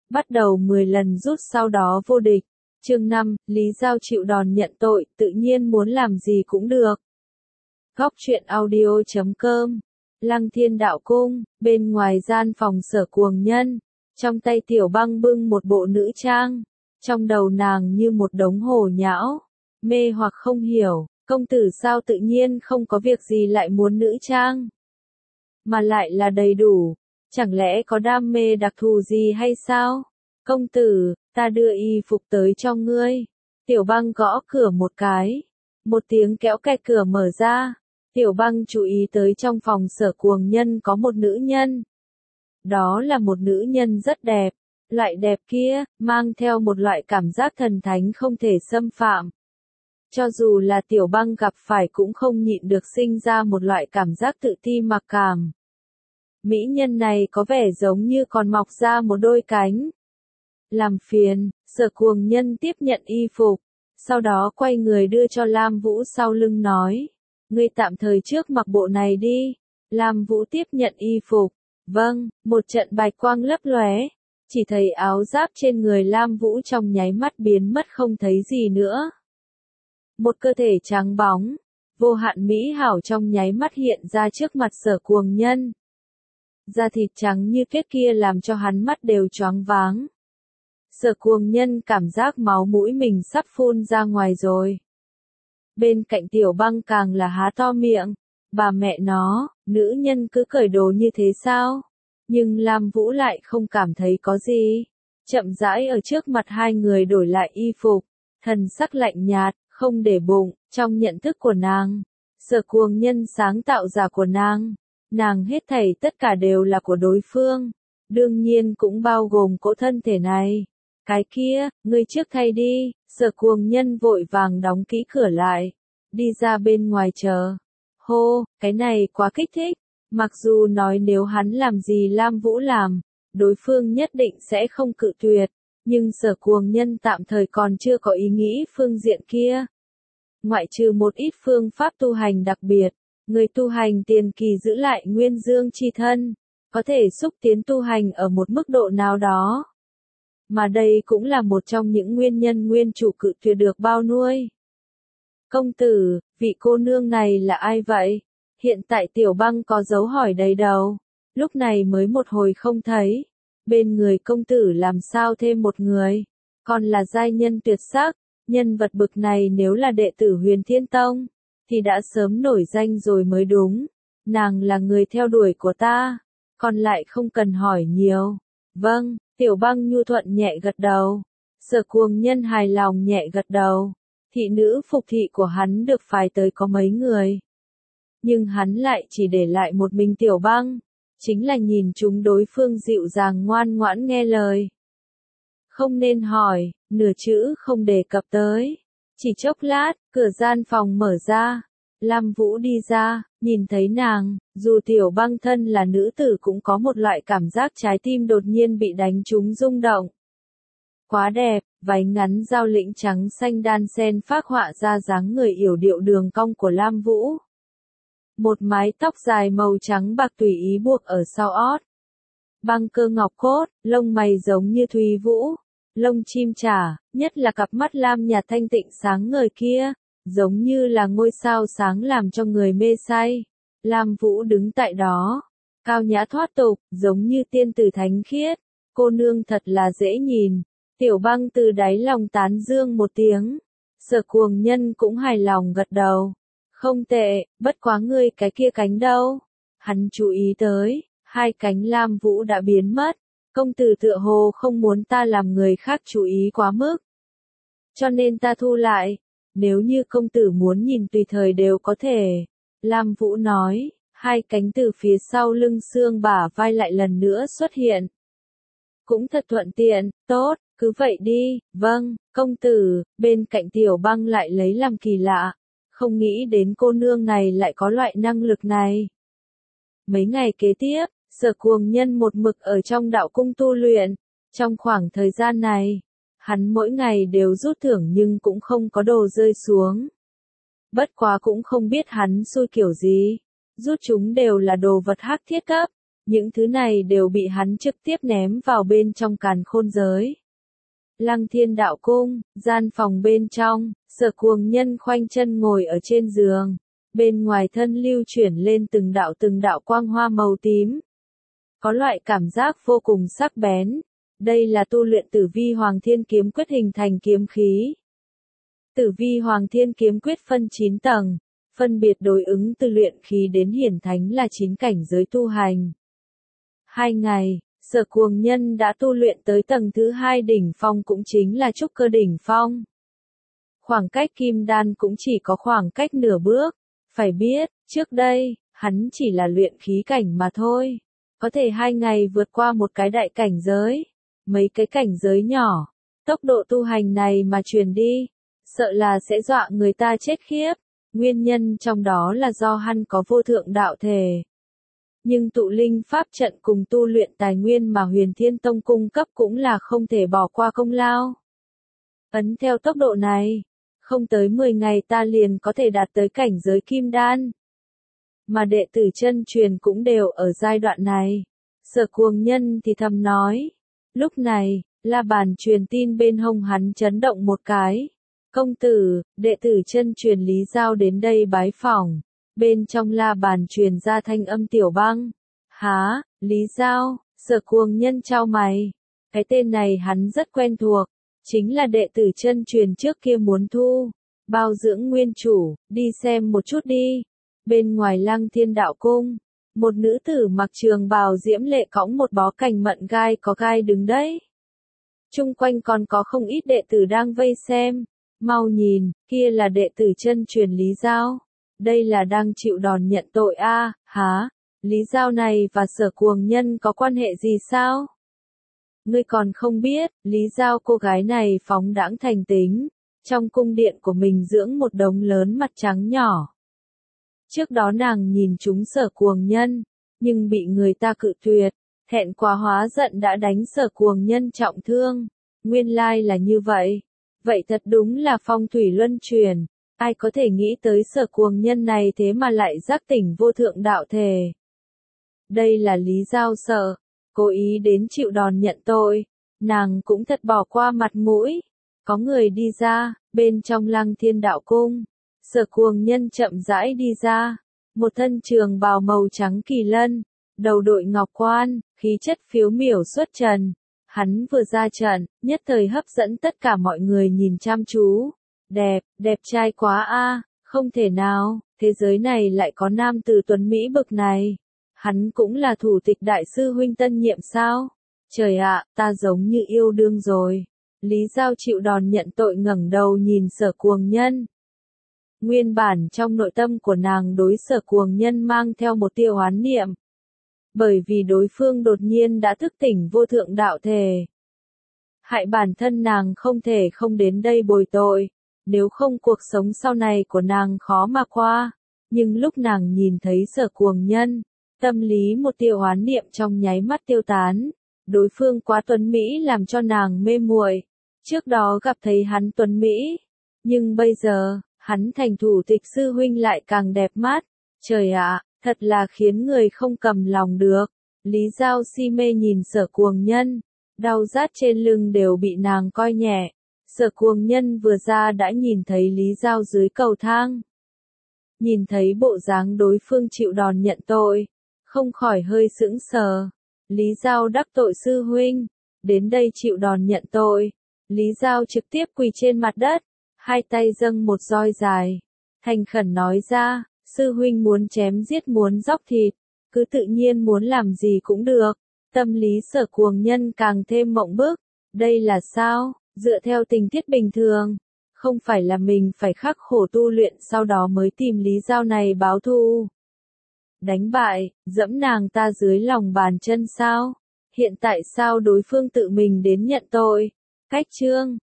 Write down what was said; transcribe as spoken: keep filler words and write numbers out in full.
bắt đầu mười lần rút sau đó vô địch. Chương năm, Lý Giao chịu đòn nhận tội, tự nhiên muốn làm gì cũng được. Góc truyện audio chấm com. Lăng Thiên Đạo Cung, bên ngoài gian phòng Sở Cuồng Nhân, trong tay Tiểu Băng bưng một bộ nữ trang, trong đầu nàng như một đống hồ nhão, mê hoặc không hiểu, công tử sao tự nhiên không có việc gì lại muốn nữ trang, mà lại là đầy đủ, chẳng lẽ có đam mê đặc thù gì hay sao? Công tử, ta đưa y phục tới cho ngươi. Tiểu Băng gõ cửa một cái, một tiếng kéo kẹt cửa mở ra. Tiểu Băng chú ý tới trong phòng Sở Cuồng Nhân có một nữ nhân. Đó là một nữ nhân rất đẹp, loại đẹp kia, mang theo một loại cảm giác thần thánh không thể xâm phạm. Cho dù là Tiểu Băng gặp phải cũng không nhịn được sinh ra một loại cảm giác tự ti mặc cảm. Mỹ nhân này có vẻ giống như còn mọc ra một đôi cánh. Làm phiền, Sở Cuồng Nhân tiếp nhận y phục, sau đó quay người đưa cho Lam Vũ sau lưng nói. Ngươi tạm thời trước mặc bộ này đi. Lam Vũ tiếp nhận y phục. Vâng, một trận bạch quang lấp lóe, chỉ thấy áo giáp trên người Lam Vũ trong nháy mắt biến mất không thấy gì nữa. Một cơ thể trắng bóng, vô hạn mỹ hảo trong nháy mắt hiện ra trước mặt Sở Cuồng Nhân. Da thịt trắng như tuyết kia làm cho hắn mắt đều choáng váng. Sở Cuồng Nhân cảm giác máu mũi mình sắp phun ra ngoài rồi. Bên cạnh Tiểu Băng càng là há to miệng, bà mẹ nó, nữ nhân cứ cởi đồ như thế sao? Nhưng Lam Vũ lại không cảm thấy có gì. Chậm rãi ở trước mặt hai người đổi lại y phục, thần sắc lạnh nhạt, không để bụng, trong nhận thức của nàng. Sở Cuồng Nhân sáng tạo giả của nàng, nàng hết thảy tất cả đều là của đối phương, đương nhiên cũng bao gồm cỗ thân thể này. Cái kia, ngươi trước thay đi. Sở Cuồng Nhân vội vàng đóng kỹ cửa lại, đi ra bên ngoài chờ. Hô, cái này quá kích thích. Mặc dù nói nếu hắn làm gì Lam Vũ làm, đối phương nhất định sẽ không cự tuyệt, nhưng Sở Cuồng Nhân tạm thời còn chưa có ý nghĩ phương diện kia. Ngoại trừ một ít phương pháp tu hành đặc biệt, người tu hành tiền kỳ giữ lại nguyên dương chi thân, có thể xúc tiến tu hành ở một mức độ nào đó. Mà đây cũng là một trong những nguyên nhân nguyên chủ cự tuyệt được bao nuôi. Công tử, vị cô nương này là ai vậy? Hiện tại Tiểu Băng có dấu hỏi đầy đầu. Lúc này mới một hồi không thấy. Bên người công tử làm sao thêm một người? Còn là giai nhân tuyệt sắc. Nhân vật bực này nếu là đệ tử Huyền Thiên Tông, thì đã sớm nổi danh rồi mới đúng. Nàng là người theo đuổi của ta. Còn lại không cần hỏi nhiều. Vâng. Tiểu Băng nhu thuận nhẹ gật đầu. Sở Cuồng Nhân hài lòng nhẹ gật đầu. Thị nữ phục thị của hắn được phái tới có mấy người. Nhưng hắn lại chỉ để lại một mình Tiểu Băng. Chính là nhìn chúng đối phương dịu dàng ngoan ngoãn nghe lời. Không nên hỏi, nửa chữ không đề cập tới. Chỉ chốc lát, cửa gian phòng mở ra. Lam Vũ đi ra, nhìn thấy nàng, dù Tiểu Băng thân là nữ tử cũng có một loại cảm giác trái tim đột nhiên bị đánh trúng rung động. Quá đẹp, váy ngắn giao lĩnh trắng xanh đan sen phác họa ra dáng người yểu điệu đường cong của Lam Vũ. Một mái tóc dài màu trắng bạc tùy ý buộc ở sau ót. Băng cơ ngọc cốt, lông mày giống như thùy vũ, lông chim trả, nhất là cặp mắt lam nhạt thanh tịnh sáng ngời kia. Giống như là ngôi sao sáng làm cho người mê say. Lam Vũ đứng tại đó, cao nhã thoát tục, giống như tiên tử thánh khiết. Cô nương thật là dễ nhìn. Tiểu Băng từ đáy lòng tán dương một tiếng. Sở Cuồng Nhân cũng hài lòng gật đầu. Không tệ, bất quá ngươi cái kia cánh đâu? Hắn chú ý tới, hai cánh Lam Vũ đã biến mất. Công tử tựa hồ không muốn ta làm người khác chú ý quá mức, cho nên ta thu lại. Nếu như công tử muốn nhìn tùy thời đều có thể. Lam Vũ nói, hai cánh từ phía sau lưng xương bả vai lại lần nữa xuất hiện. Cũng thật thuận tiện, tốt, cứ vậy đi. Vâng, công tử. Bên cạnh Tiểu Băng lại lấy làm kỳ lạ. Không nghĩ đến cô nương này lại có loại năng lực này. Mấy ngày kế tiếp, Sở Cuồng Nhân một mực ở trong đạo cung tu luyện. Trong khoảng thời gian này, hắn mỗi ngày đều rút thưởng nhưng cũng không có đồ rơi xuống. Bất quá cũng không biết hắn xui kiểu gì. Rút chúng đều là đồ vật hắc thiết cấp. những thứ này đều bị hắn trực tiếp ném vào bên trong càn khôn giới. Lăng Thiên Đạo Cung, gian phòng bên trong, Sở Cuồng Nhân khoanh chân ngồi ở trên giường, bên ngoài thân lưu chuyển lên từng đạo từng đạo quang hoa màu tím. Có loại cảm giác vô cùng sắc bén. Đây là tu luyện Tử Vi Hoàng Thiên Kiếm Quyết hình thành kiếm khí. Tử Vi Hoàng Thiên Kiếm Quyết phân chín tầng, phân biệt đối ứng từ luyện khí đến hiển thánh là chín cảnh giới tu hành. Hai ngày, Sở Cuồng Nhân đã tu luyện tới tầng thứ hai đỉnh phong, cũng chính là trúc cơ đỉnh phong. Khoảng cách kim đan cũng chỉ có khoảng cách nửa bước. Phải biết, trước đây, hắn chỉ là luyện khí cảnh mà thôi. Có thể hai ngày vượt qua một cái đại cảnh giới, mấy cái cảnh giới nhỏ. Tốc độ tu hành này mà truyền đi, sợ là sẽ dọa người ta chết khiếp. Nguyên nhân trong đó là do hắn có vô thượng đạo thể. Nhưng tụ linh pháp trận cùng tu luyện tài nguyên mà Huyền Thiên Tông cung cấp cũng là không thể bỏ qua công lao. Ấn theo tốc độ này, không tới mười ngày ta liền có thể đạt tới cảnh giới kim đan. Mà đệ tử chân truyền cũng đều ở giai đoạn này. Sở Cuồng Nhân thì thầm nói. Lúc này, la bàn truyền tin bên hông hắn chấn động một cái. Công tử, đệ tử chân truyền Lý Giao đến đây bái phỏng. Bên trong la bàn truyền ra thanh âm Tiểu Băng. Há, Lý Giao, Sở Cuồng Nhân chau mày. Cái tên này hắn rất quen thuộc. Chính là đệ tử chân truyền trước kia muốn thu. Bao dưỡng nguyên chủ, đi xem một chút đi. Bên ngoài Lăng Thiên Đạo Cung, một nữ tử mặc trường bào diễm lệ cõng một bó cành mận gai có gai đứng đấy. Chung quanh còn có không ít đệ tử đang vây xem. Mau nhìn, kia là đệ tử chân truyền Lý Giao. Đây là đang chịu đòn nhận tội a, à, hả? Lý Giao này và Sở Cuồng Nhân có quan hệ gì sao? Ngươi còn không biết, Lý Giao cô gái này phóng đãng thành tính. Trong cung điện của mình dưỡng một đống lớn mặt trắng nhỏ. Trước đó nàng nhìn chúng Sở Cuồng Nhân, nhưng bị người ta cự tuyệt, thẹn quá hóa giận đã đánh Sở Cuồng Nhân trọng thương. Nguyên lai là như vậy. Vậy thật đúng là phong thủy luân chuyển. Ai có thể nghĩ tới Sở Cuồng Nhân này thế mà lại giác tỉnh vô thượng đạo thể. Đây là Lý Giao sợ, cố ý đến chịu đòn nhận tội. Nàng cũng thật bỏ qua mặt mũi. Có người đi ra, bên trong Lăng Thiên Đạo Cung. Sở Cuồng Nhân chậm rãi đi ra. Một thân trường bào màu trắng kỳ lân, đầu đội ngọc quan, khí chất phiếu miểu xuất trần. Hắn vừa ra trận, nhất thời hấp dẫn tất cả mọi người nhìn chăm chú. Đẹp, đẹp trai quá a, không thể nào, thế giới này lại có nam tử tuấn Mỹ bực này. Hắn cũng là thủ tịch đại sư huynh tân nhiệm sao? Trời ạ, ta giống như yêu đương rồi. Lý Giao chịu đòn nhận tội ngẩng đầu nhìn Sở Cuồng Nhân. Nguyên bản trong nội tâm của nàng đối Sở Cuồng Nhân mang theo một tia oán niệm. Bởi vì đối phương đột nhiên đã thức tỉnh vô thượng đạo thể. Hại bản thân nàng không thể không đến đây bồi tội. Nếu không cuộc sống sau này của nàng khó mà qua. Nhưng lúc nàng nhìn thấy Sở Cuồng Nhân, tâm lý một tia oán niệm trong nháy mắt tiêu tán. Đối phương quá tuấn Mỹ làm cho nàng mê muội. Trước đó gặp thấy hắn tuấn Mỹ. Nhưng bây giờ, hắn thành thủ tịch sư huynh lại càng đẹp mắt. Trời ạ, thật là khiến người không cầm lòng được. Lý Giao si mê nhìn Sở Cuồng Nhân. Đau rát trên lưng đều bị nàng coi nhẹ. Sở Cuồng Nhân vừa ra đã nhìn thấy Lý Giao dưới cầu thang. Nhìn thấy bộ dáng đối phương chịu đòn nhận tội. Không khỏi hơi sững sờ. Lý Giao đắc tội sư huynh. Đến đây chịu đòn nhận tội. Lý Giao trực tiếp quỳ trên mặt đất. Hai tay dâng một roi dài. Thành khẩn nói ra. Sư huynh muốn chém giết muốn dóc thịt. Cứ tự nhiên muốn làm gì cũng được. Tâm lý Sở Cuồng Nhân càng thêm mộng bức. Đây là sao? Dựa theo tình tiết bình thường. Không phải là mình phải khắc khổ tu luyện sau đó mới tìm Lý Giao này báo thù. Đánh bại, dẫm nàng ta dưới lòng bàn chân sao? Hiện tại sao đối phương tự mình đến nhận tội? Cách chương